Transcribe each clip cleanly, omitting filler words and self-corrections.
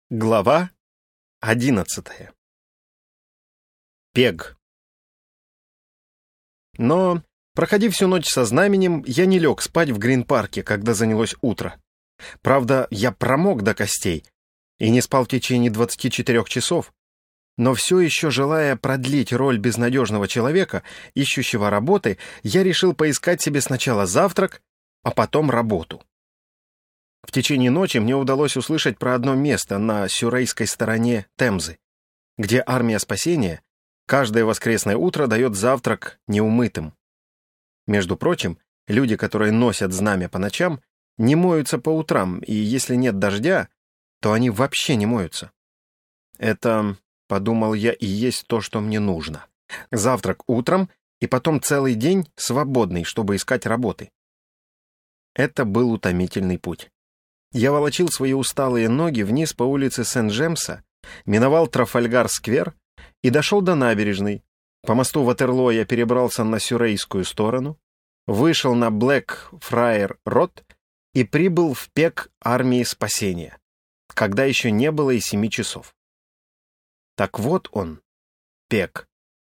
Глава 11. Пег. Но, проходив всю ночь со знаменем, я не лег спать в Грин-парке, когда занялось утро. Правда, я промок до костей и не спал в течение 24 часов, но все еще, желая продлить роль безнадежного человека, ищущего работы, я решил поискать себе сначала завтрак, а потом работу. В течение ночи мне удалось услышать про одно место на сюррейской стороне Темзы, где армия спасения каждое воскресное утро дает завтрак неумытым. Между прочим, люди, которые носят знамя по ночам, не моются по утрам, и если нет дождя, то они вообще не моются. Это, подумал я, и есть то, что мне нужно. Завтрак утром и потом целый день свободный, чтобы искать работы. Это был утомительный путь. Я волочил свои усталые ноги вниз по улице Сент-Джемса, миновал Трафальгар-сквер и дошел до набережной. По мосту Ватерлоо я перебрался на сюррейскую сторону, вышел на Блэк-Фраер-Род и прибыл в Пег армии спасения, когда еще не было и 7 часов. Так вот он, Пег.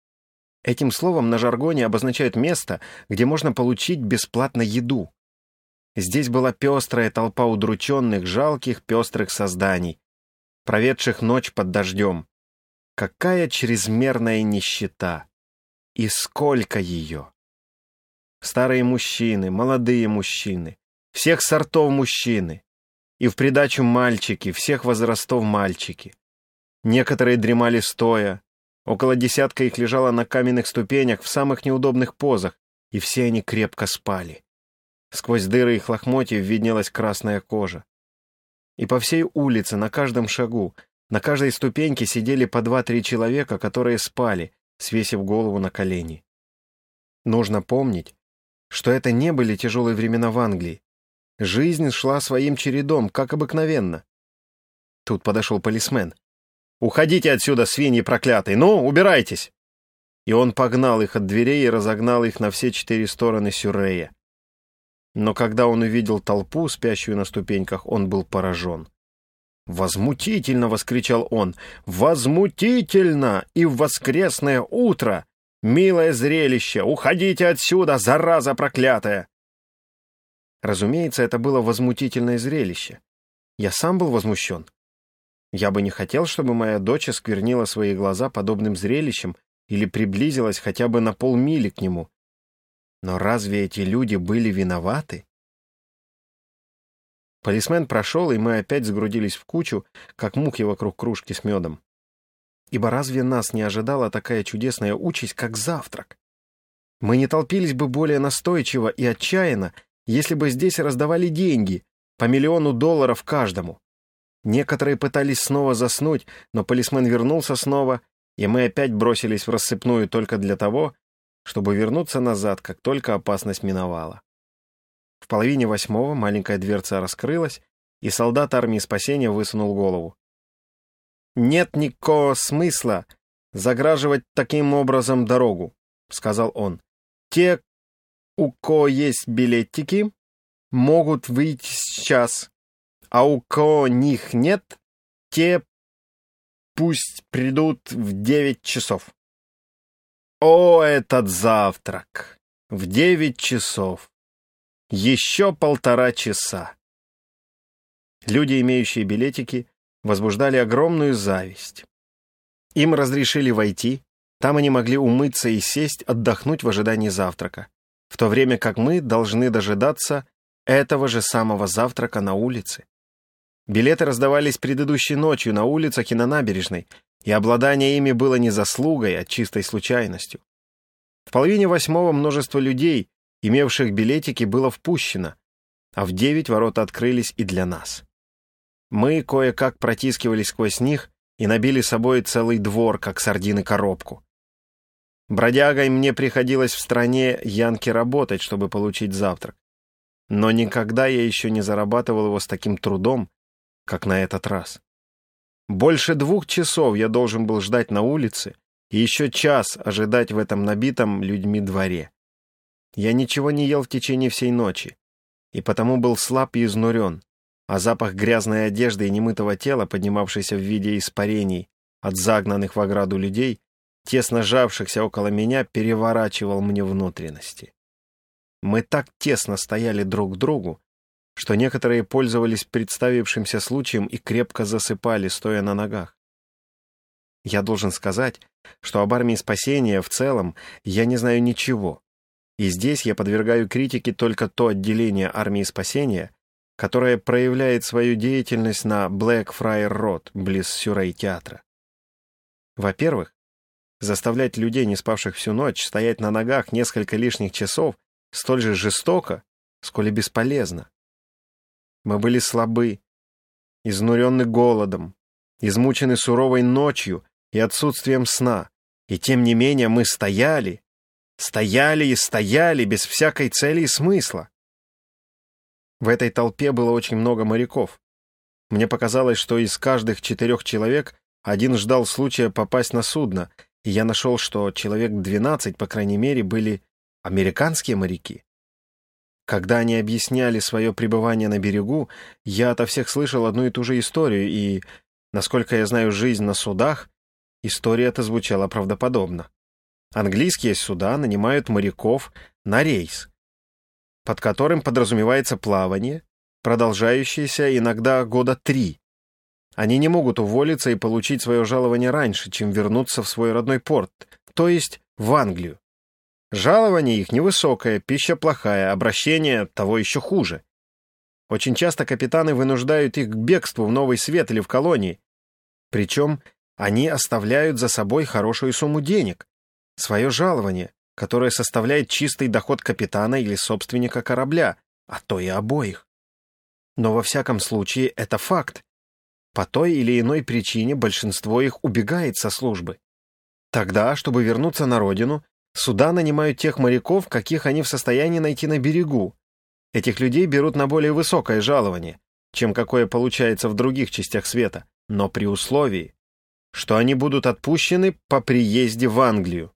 Этим словом на жаргоне обозначают место, где можно получить бесплатно еду. Здесь была пестрая толпа удрученных, жалких, пестрых созданий, проведших ночь под дождем. Какая чрезмерная нищета! И сколько ее! Старые мужчины, молодые мужчины, всех сортов мужчины, и в придачу мальчики, всех возрастов мальчики. Некоторые дремали стоя, около десятка их лежало на каменных ступенях в самых неудобных позах, и все они крепко спали. Сквозь дыры их лохмотьев виднелась красная кожа. И по всей улице, на каждом шагу, на каждой ступеньке сидели по 2-3 человека, которые спали, свесив голову на колени. Нужно помнить, что это не были тяжелые времена в Англии. Жизнь шла своим чередом, как обыкновенно. Тут подошел полисмен. «Уходите отсюда, свиньи проклятые! Ну, убирайтесь!» И он погнал их от дверей и разогнал их на все 4 стороны Сюррея. Но когда он увидел толпу, спящую на ступеньках, он был поражен. «Возмутительно!» — воскричал он. «Возмутительно! И в воскресное утро! Милое зрелище! Уходите отсюда, зараза проклятая!» Разумеется, это было возмутительное зрелище. Я сам был возмущен. Я бы не хотел, чтобы моя дочь осквернила свои глаза подобным зрелищем или приблизилась хотя бы на полмили к нему. Но разве эти люди были виноваты? Полисмен прошел, и мы опять сгрудились в кучу, как мухи вокруг кружки с медом. Ибо разве нас не ожидала такая чудесная участь, как завтрак? Мы не толпились бы более настойчиво и отчаянно, если бы здесь раздавали деньги, по $1 000 000 каждому. Некоторые пытались снова заснуть, но полисмен вернулся снова, и мы опять бросились в рассыпную только для того, чтобы вернуться назад, как только опасность миновала. В 7:30 маленькая дверца раскрылась, и солдат армии спасения высунул голову. «Нет никакого смысла заграживать таким образом дорогу», — сказал он. «Те, у кого есть билетики, могут выйти сейчас, а у кого них нет, те пусть придут в 9 часов». О, этот завтрак! В 9 часов! Еще 1,5 часа! Люди, имеющие билетики, возбуждали огромную зависть. Им разрешили войти, там они могли умыться и сесть, отдохнуть в ожидании завтрака, в то время как мы должны дожидаться этого же самого завтрака на улице. Билеты раздавались предыдущей ночью на улицах и на набережной, и обладание ими было не заслугой, а чистой случайностью. В 7:30 множество людей, имевших билетики, было впущено, а в 9 ворота открылись и для нас. Мы кое-как протискивались сквозь них и набили собой целый двор, как сардины коробку. Бродягой мне приходилось в стране Янки работать, чтобы получить завтрак. Но никогда я еще не зарабатывал его с таким трудом, как на этот раз. Больше 2 часов я должен был ждать на улице и еще час ожидать в этом набитом людьми дворе. Я ничего не ел в течение всей ночи, и потому был слаб и изнурен. а запах грязной одежды и немытого тела, поднимавшийся в виде испарений от загнанных в ограду людей, тесно сжавшихся около меня, переворачивал мне внутренности. Мы так тесно стояли друг к другу, что некоторые пользовались представившимся случаем и крепко засыпали, стоя на ногах. Я должен сказать, что об армии спасения в целом я не знаю ничего, и здесь я подвергаю критике только то отделение армии спасения, которое проявляет свою деятельность на Блэкфрайер-Род, близ Сюррей-театра. Во-первых, заставлять людей, не спавших всю ночь, стоять на ногах несколько лишних часов столь же жестоко, сколь и бесполезно. Мы были слабы, изнуренны голодом, измучены суровой ночью и отсутствием сна, и тем не менее мы стояли и стояли без всякой цели и смысла. В этой толпе было очень много моряков. Мне показалось, что из каждых 4 человек один ждал случая попасть на судно, и я нашел, что человек 12, по крайней мере, были американские моряки. Когда они объясняли свое пребывание на берегу, я ото всех слышал одну и ту же историю, и, насколько я знаю жизнь на судах, история эта звучала правдоподобно. Английские суда нанимают моряков на рейс, под которым подразумевается плавание, продолжающееся иногда 3 года. Они не могут уволиться и получить свое жалование раньше, чем вернуться в свой родной порт, то есть в Англию. Жалование их невысокое, пища плохая, обращение того еще хуже. Очень часто капитаны вынуждают их к бегству в Новый Свет или в колонии. Причем они оставляют за собой хорошую сумму денег, свое жалование, которое составляет чистый доход капитана или собственника корабля, а то и обоих. Но во всяком случае это факт. По той или иной причине большинство их убегает со службы. Тогда, чтобы вернуться на родину, суда нанимают тех моряков, каких они в состоянии найти на берегу. Этих людей берут на более высокое жалование, чем какое получается в других частях света, но при условии, что они будут отпущены по приезде в Англию.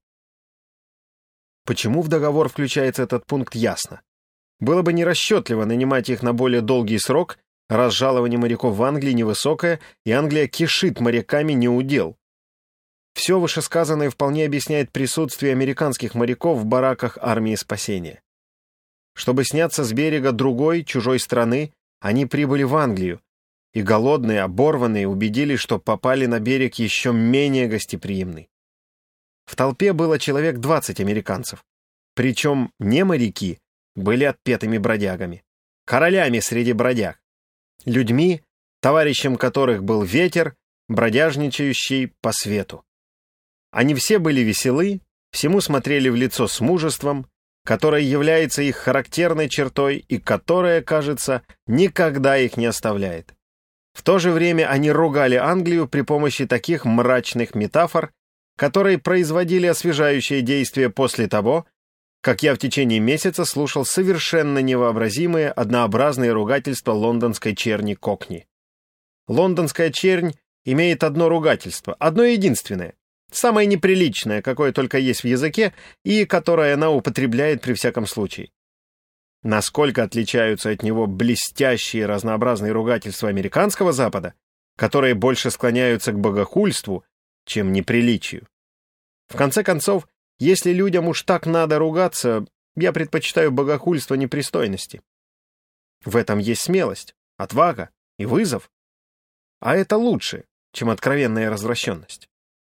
Почему в договор включается этот пункт, ясно. Было бы нерасчетливо нанимать их на более долгий срок, раз жалование моряков в Англии невысокое, и Англия кишит моряками неудел. Все вышесказанное вполне объясняет присутствие американских моряков в бараках армии спасения. Чтобы сняться с берега другой, чужой страны, они прибыли в Англию, и голодные, оборванные убедились, что попали на берег еще менее гостеприимный. В толпе было человек 20 американцев, причем не моряки, были отпетыми бродягами, королями среди бродяг, людьми, товарищем которых был ветер, бродяжничающий по свету. Они все были веселы, всему смотрели в лицо с мужеством, которое является их характерной чертой и которое, кажется, никогда их не оставляет. В то же время они ругали Англию при помощи таких мрачных метафор, которые производили освежающее действие после того, как я в течение месяца слушал совершенно невообразимые однообразные ругательства лондонской черни Кокни. Лондонская чернь имеет одно ругательство, одно единственное, самое неприличное, какое только есть в языке, и которое она употребляет при всяком случае. Насколько отличаются от него блестящие разнообразные ругательства американского Запада, которые больше склоняются к богохульству, чем неприличию. В конце концов, если людям уж так надо ругаться, я предпочитаю богохульство непристойности. В этом есть смелость, отвага и вызов. А это лучше, чем откровенная развращенность.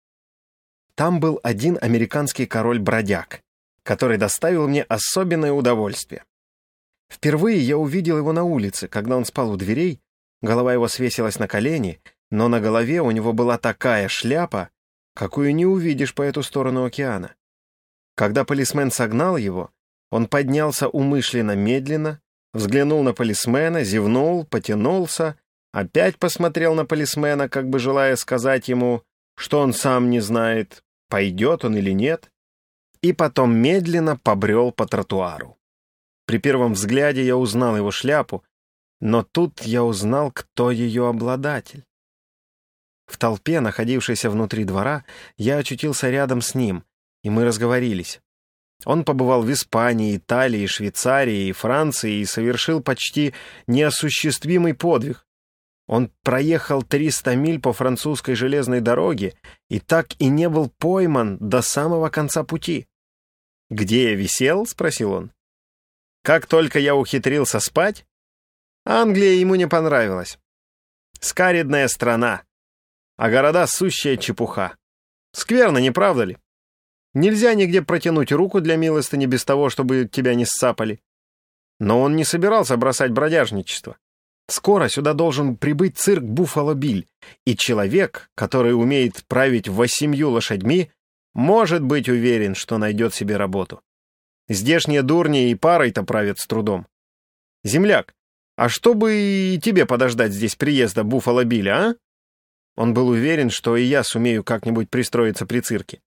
Там был один американский король-бродяг, который доставил мне особенное удовольствие. Впервые я увидел его на улице, когда он спал у дверей, голова его свесилась на колени, но на голове у него была такая шляпа, какую не увидишь по эту сторону океана. Когда полисмен согнал его, он поднялся умышленно медленно, взглянул на полисмена, зевнул, потянулся, опять посмотрел на полисмена, как бы желая сказать ему, что он сам не знает, пойдет он или нет, и потом медленно побрел по тротуару. При первом взгляде я узнал его шляпу, но тут я узнал, кто ее обладатель. В толпе, находившейся внутри двора, я очутился рядом с ним, и мы разговорились. Он побывал в Испании, Италии, Швейцарии и Франции и совершил почти неосуществимый подвиг. Он проехал 300 миль по французской железной дороге и так и не был пойман до самого конца пути. «Где я висел?» — спросил он. «Как только я ухитрился спать, Англия ему не понравилась. Скаридная страна, а города — сущая чепуха. Скверно, не правда ли? Нельзя нигде протянуть руку для милостыни без того, чтобы тебя не ссапали». Но он не собирался бросать бродяжничество. Скоро сюда должен прибыть цирк «Буффало Билл», и человек, который умеет править 8 лошадьми, может быть уверен, что найдет себе работу. Здешние дурни и парой-то правят с трудом. «Земляк, а что бы и тебе подождать здесь приезда Буффало Билля, а?» Он был уверен, что и я сумею как-нибудь пристроиться при цирке.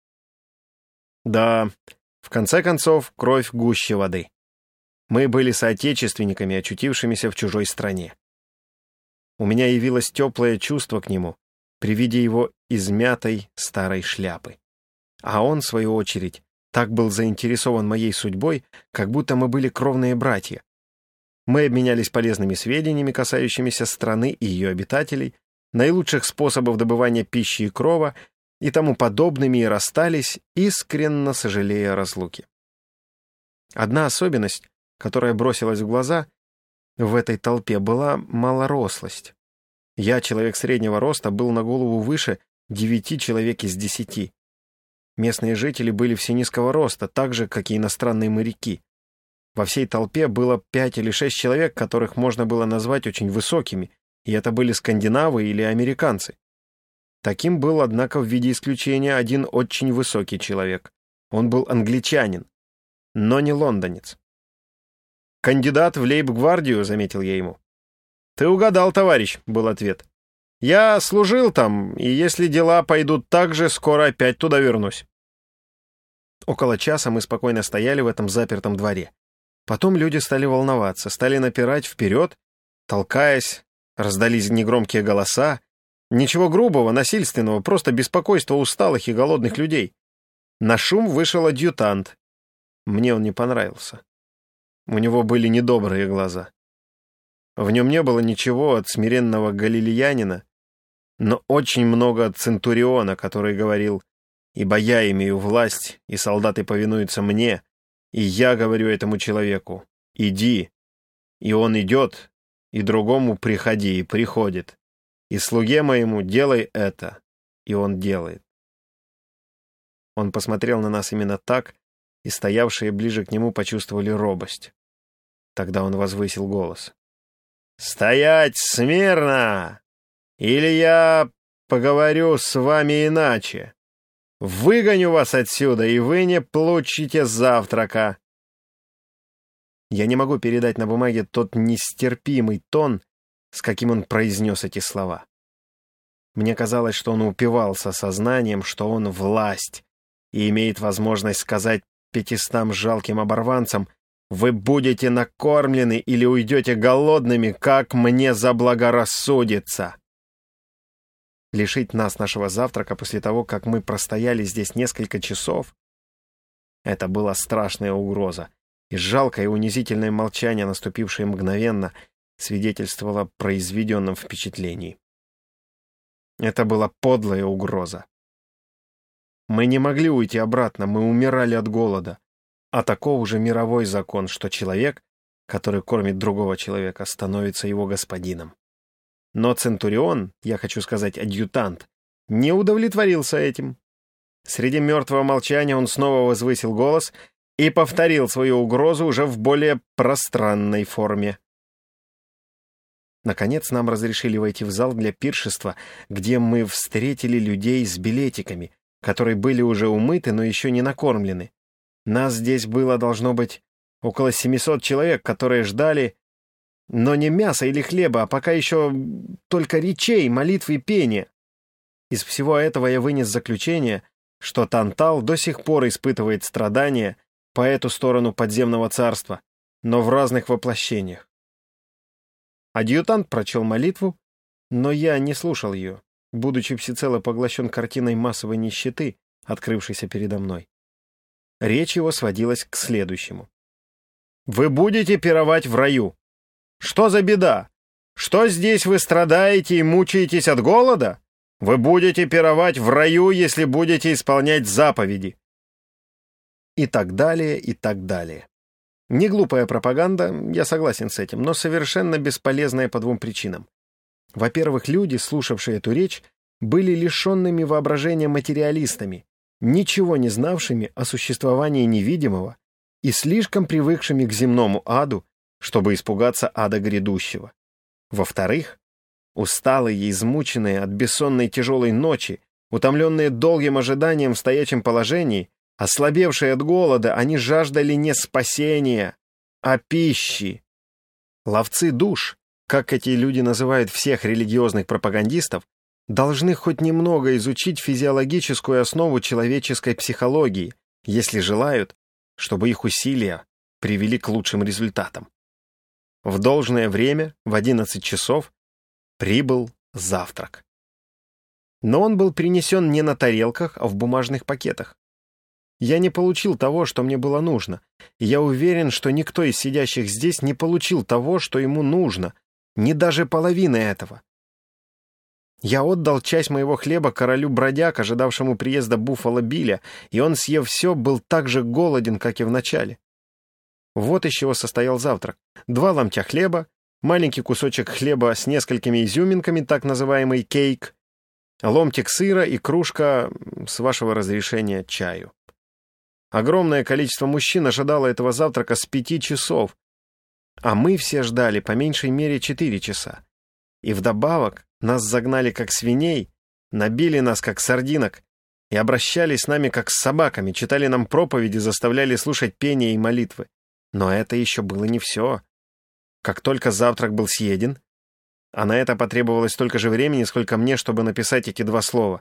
Да, в конце концов, кровь гуще воды. Мы были соотечественниками, очутившимися в чужой стране. У меня явилось теплое чувство к нему при виде его измятой старой шляпы. А он, в свою очередь, так был заинтересован моей судьбой, как будто мы были кровные братья. Мы обменялись полезными сведениями, касающимися страны и ее обитателей, наилучших способов добывания пищи и крова и тому подобными, и расстались, искренне сожалея о разлуке. Одна особенность, которая бросилась в глаза в этой толпе, была малорослость. Я, человек среднего роста, был на голову выше 9 человек из 10. Местные жители были все низкого роста, так же, как и иностранные моряки. Во всей толпе было 5 или 6 человек, которых можно было назвать очень высокими, и это были скандинавы или американцы. Таким был, однако, в виде исключения один очень высокий человек. Он был англичанин, но не лондонец. «Кандидат в лейб-гвардию», — заметил я ему. «Ты угадал, товарищ», — был ответ. «Я служил там, и если дела пойдут так же, скоро опять туда вернусь». Около часа мы спокойно стояли в этом запертом дворе. Потом люди стали волноваться, стали напирать вперед, толкаясь, раздались негромкие голоса. Ничего грубого, насильственного, просто беспокойство усталых и голодных людей. На шум вышел адъютант. Мне он не понравился. У него были недобрые глаза. В нем не было ничего от смиренного галилеянина, но очень много от центуриона, который говорил: «Ибо я имею власть, и солдаты повинуются мне, и я говорю этому человеку: иди, и он идет, и другому приходи, и приходит, и слуге моему делай это, и он делает». Он посмотрел на нас именно так, и стоявшие ближе к нему почувствовали робость. Тогда он возвысил голос. «Стоять смирно! Или я поговорю с вами иначе. Выгоню вас отсюда, и вы не получите завтрака». Я не могу передать на бумаге тот нестерпимый тон, с каким он произнес эти слова. Мне казалось, что он упивался сознанием, что он власть, и имеет возможность сказать 500 жалким оборванцам: «Вы будете накормлены или уйдете голодными, как мне заблагорассудится». Лишить нас нашего завтрака после того, как мы простояли здесь несколько часов, это была страшная угроза, и жалкое и унизительное молчание, наступившее мгновенно, свидетельствовало о произведенном впечатлении. Это была подлая угроза. Мы не могли уйти обратно, мы умирали от голода. А таков уже мировой закон, что человек, который кормит другого человека, становится его господином. Но центурион, я хочу сказать адъютант, не удовлетворился этим. Среди мертвого молчания он снова возвысил голос и повторил свою угрозу уже в более пространной форме. Наконец нам разрешили войти в зал для пиршества, где мы встретили людей с билетиками, которые были уже умыты, но еще не накормлены. Нас здесь было, должно быть, около 700 человек, которые ждали, но не мяса или хлеба, а пока еще только речей, молитв и пения. Из всего этого я вынес заключение, что Тантал до сих пор испытывает страдания по эту сторону подземного царства, но в разных воплощениях. Адъютант прочел молитву, но я не слушал ее, будучи всецело поглощен картиной массовой нищеты, открывшейся передо мной. Речь его сводилась к следующему. «Вы будете пировать в раю. Что за беда? Что здесь вы страдаете и мучаетесь от голода? Вы будете пировать в раю, если будете исполнять заповеди». И так далее, и так далее. Не глупая пропаганда, я согласен с этим, но совершенно бесполезная по двум причинам. Во-первых, люди, слушавшие эту речь, были лишенными воображения материалистами, ничего не знавшими о существовании невидимого и слишком привыкшими к земному аду, чтобы испугаться ада грядущего. Во-вторых, усталые и измученные от бессонной тяжелой ночи, утомленные долгим ожиданием в стоячем положении, ослабевшие от голода, они жаждали не спасения, а пищи. Ловцы душ, как эти люди называют всех религиозных пропагандистов, должны хоть немного изучить физиологическую основу человеческой психологии, если желают, чтобы их усилия привели к лучшим результатам. В должное время, в 11 часов, прибыл завтрак. Но он был принесен не на тарелках, а в бумажных пакетах. Я не получил того, что мне было нужно, и я уверен, что никто из сидящих здесь не получил того, что ему нужно, ни даже половины этого. Я отдал часть моего хлеба королю бродяг, ожидавшему приезда Буффало Билля, и он, съев все, был так же голоден, как и в начале. Вот из чего состоял завтрак. 2 ломтя хлеба, маленький кусочек хлеба с несколькими изюминками, так называемый кейк, ломтик сыра и кружка, с вашего разрешения, чаю. Огромное количество мужчин ожидало этого завтрака с 5 часов, а мы все ждали по меньшей мере 4 часа. И вдобавок нас загнали как свиней, набили нас как сардинок и обращались с нами как с собаками, читали нам проповеди, заставляли слушать пение и молитвы. Но это еще было не все. Как только завтрак был съеден, а на это потребовалось столько же времени, сколько мне, чтобы написать эти 2 слова.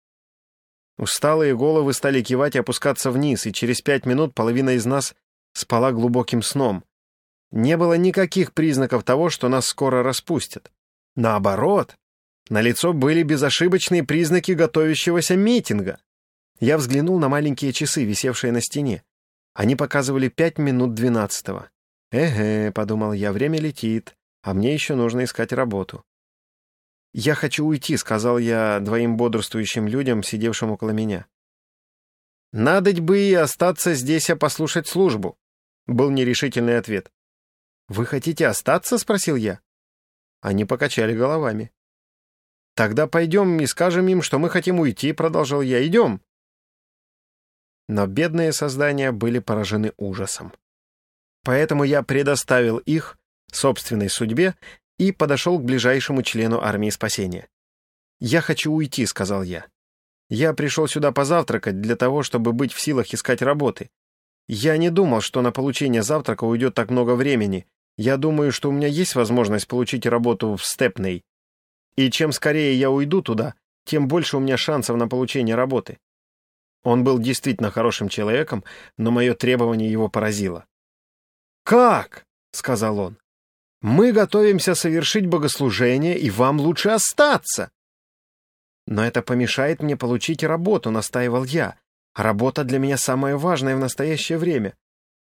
Усталые головы стали кивать и опускаться вниз, и через 5 минут половина из нас спала глубоким сном. Не было никаких признаков того, что нас скоро распустят. Наоборот, налицо были безошибочные признаки готовящегося митинга. Я взглянул на маленькие часы, висевшие на стене. Они показывали 5 минут 12-го. «Эге», — подумал я, — «время летит, а мне еще нужно искать работу». «Я хочу уйти», — сказал я 2 бодрствующим людям, сидевшим около меня. «Надоть бы и остаться здесь, а послушать службу», — был нерешительный ответ. «Вы хотите остаться?» — спросил я. Они покачали головами. «Тогда пойдем и скажем им, что мы хотим уйти», — продолжал я. «Идем». Но бедные создания были поражены ужасом. Поэтому я предоставил их собственной судьбе и подошел к ближайшему члену армии спасения. «Я хочу уйти», — сказал я. «Я пришел сюда позавтракать для того, чтобы быть в силах искать работы. Я не думал, что на получение завтрака уйдет так много времени. Я думаю, что у меня есть возможность получить работу в Степней. И чем скорее я уйду туда, тем больше у меня шансов на получение работы». Он был действительно хорошим человеком, но мое требование его поразило. «Как?» — сказал он. «Мы готовимся совершить богослужение, и вам лучше остаться». «Но это помешает мне получить работу», — настаивал я. «А работа для меня самая важная в настоящее время».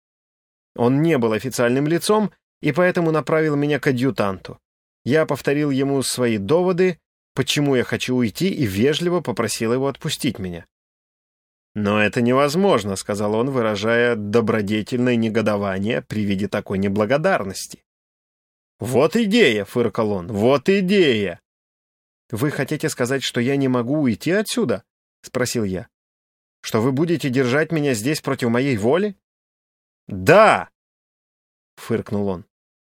Он не был официальным лицом, и поэтому направил меня к адъютанту. Я повторил ему свои доводы, почему я хочу уйти, и вежливо попросил его отпустить меня. «Но это невозможно», — сказал он, выражая добродетельное негодование при виде такой неблагодарности. «Вот идея», — фыркал он, — «вот идея». «Вы хотите сказать, что я не могу уйти отсюда?» — спросил я. «Что вы будете держать меня здесь против моей воли?» «Да!» — фыркнул он.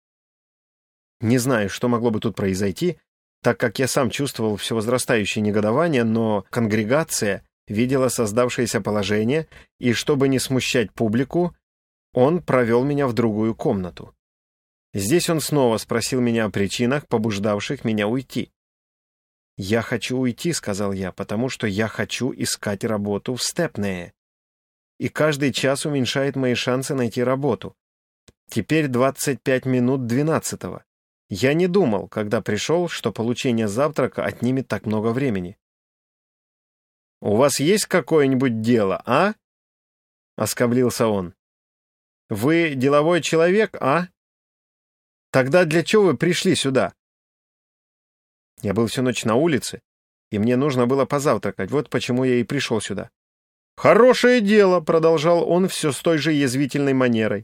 Не знаю, что могло бы тут произойти, так как я сам чувствовал все возрастающее негодование, но конгрегация видела создавшееся положение, и, чтобы не смущать публику, он провел меня в другую комнату. Здесь он снова спросил меня о причинах, побуждавших меня уйти. «Я хочу уйти», — сказал я, — «потому что я хочу искать работу в Степнее. И каждый час уменьшает мои шансы найти работу. Теперь 25 минут 12-го. Я не думал, когда пришел, что получение завтрака отнимет так много времени». «У вас есть какое-нибудь дело, а?» оскорбился он. «Вы деловой человек, а? Тогда для чего вы пришли сюда?» Я был всю ночь на улице, и мне нужно было позавтракать, вот почему я и пришел сюда. «Хорошее дело», — продолжал он все с той же язвительной манерой.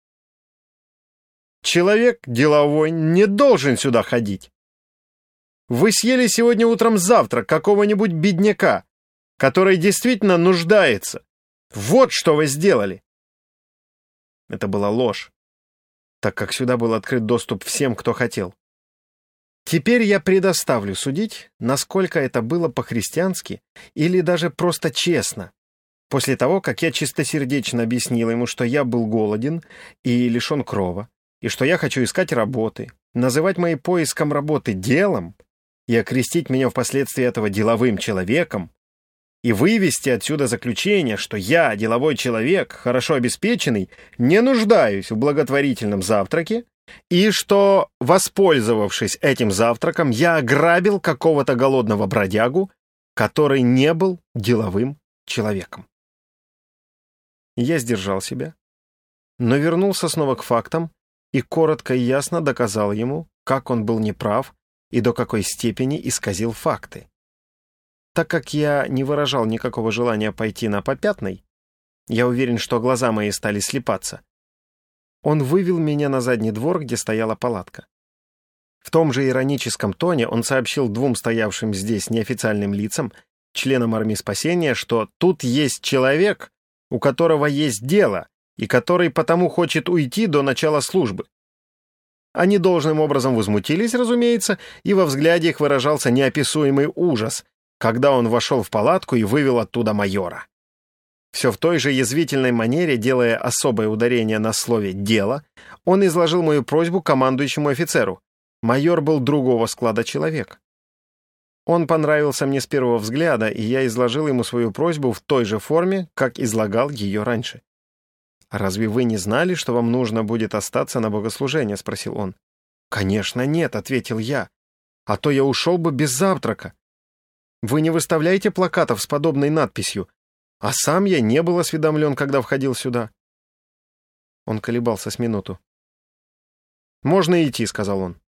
«Человек деловой не должен сюда ходить. Вы съели сегодня утром завтрак какого-нибудь бедняка, который действительно нуждается. Вот что вы сделали!» Это была ложь, так как сюда был открыт доступ всем, кто хотел. Теперь я предоставлю судить, насколько это было по-христиански или даже просто честно, после того, как я чистосердечно объяснил ему, что я был голоден и лишен крова, и что я хочу искать работы, называть мои поиском работы делом и окрестить меня впоследствии этого деловым человеком, и вывести отсюда заключение, что я, деловой человек, хорошо обеспеченный, не нуждаюсь в благотворительном завтраке, и что, воспользовавшись этим завтраком, я ограбил какого-то голодного бродягу, который не был деловым человеком. Я сдержал себя, но вернулся снова к фактам и коротко и ясно доказал ему, как он был неправ и до какой степени исказил факты. Так как я не выражал никакого желания пойти на попятный, я уверен, что глаза мои стали слипаться, он вывел меня на задний двор, где стояла палатка. В том же ироническом тоне он сообщил двум стоявшим здесь неофициальным лицам, членам армии спасения, что тут есть человек, у которого есть дело, и который потому хочет уйти до начала службы. Они должным образом возмутились, разумеется, и во взгляде их выражался неописуемый ужас, когда он вошел в палатку и вывел оттуда майора. Все в той же язвительной манере, делая особое ударение на слове «дело», он изложил мою просьбу командующему офицеру. Майор был другого склада человек. Он понравился мне с первого взгляда, и я изложил ему свою просьбу в той же форме, как излагал ее раньше. «Разве вы не знали, что вам нужно будет остаться на богослужение?» — спросил он. «Конечно нет», — ответил я. «А то я ушел бы без завтрака. Вы не выставляете плакатов с подобной надписью, а сам я не был осведомлен, когда входил сюда». Он колебался с минуту. «Можно идти», — сказал он.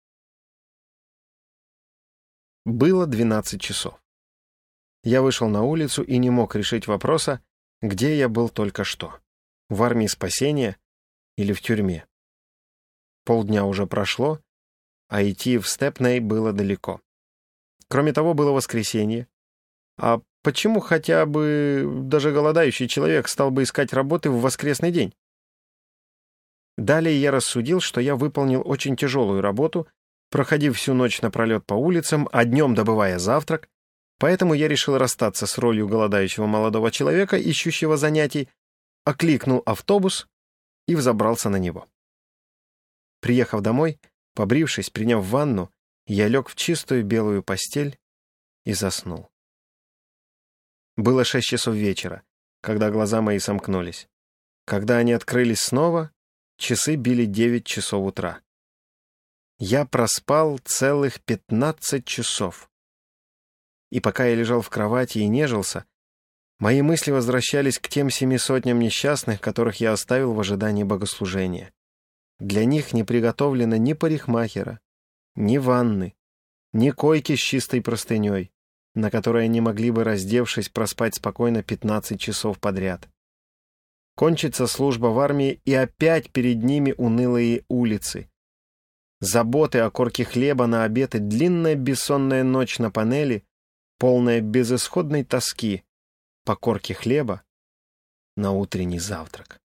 Было 12 часов. Я вышел на улицу и не мог решить вопроса, где я был только что. В армии спасения или в тюрьме. Полдня уже прошло, а идти в Степней было далеко. Кроме того, было воскресенье. А почему хотя бы даже голодающий человек стал бы искать работы в воскресный день? Далее я рассудил, что я выполнил очень тяжелую работу, проходив всю ночь напролет по улицам, а днем добывая завтрак, поэтому я решил расстаться с ролью голодающего молодого человека, ищущего занятий, окликнул автобус и взобрался на него. Приехав домой, побрившись, приняв ванну, я лег в чистую белую постель и заснул. Было 6 часов вечера, когда глаза мои сомкнулись. Когда они открылись снова, часы били 9 часов утра. Я проспал целых 15 часов. И пока я лежал в кровати и нежился, мои мысли возвращались к тем 700 несчастных, которых я оставил в ожидании богослужения. Для них не приготовлено ни парикмахера, ни ванны, ни койки с чистой простыней, на которой они могли бы, раздевшись, проспать спокойно 15 часов подряд. Кончится служба в армии, и опять перед ними унылые улицы. Заботы о корке хлеба на обед и длинная бессонная ночь на панели, полная безысходной тоски по корке хлеба на утренний завтрак.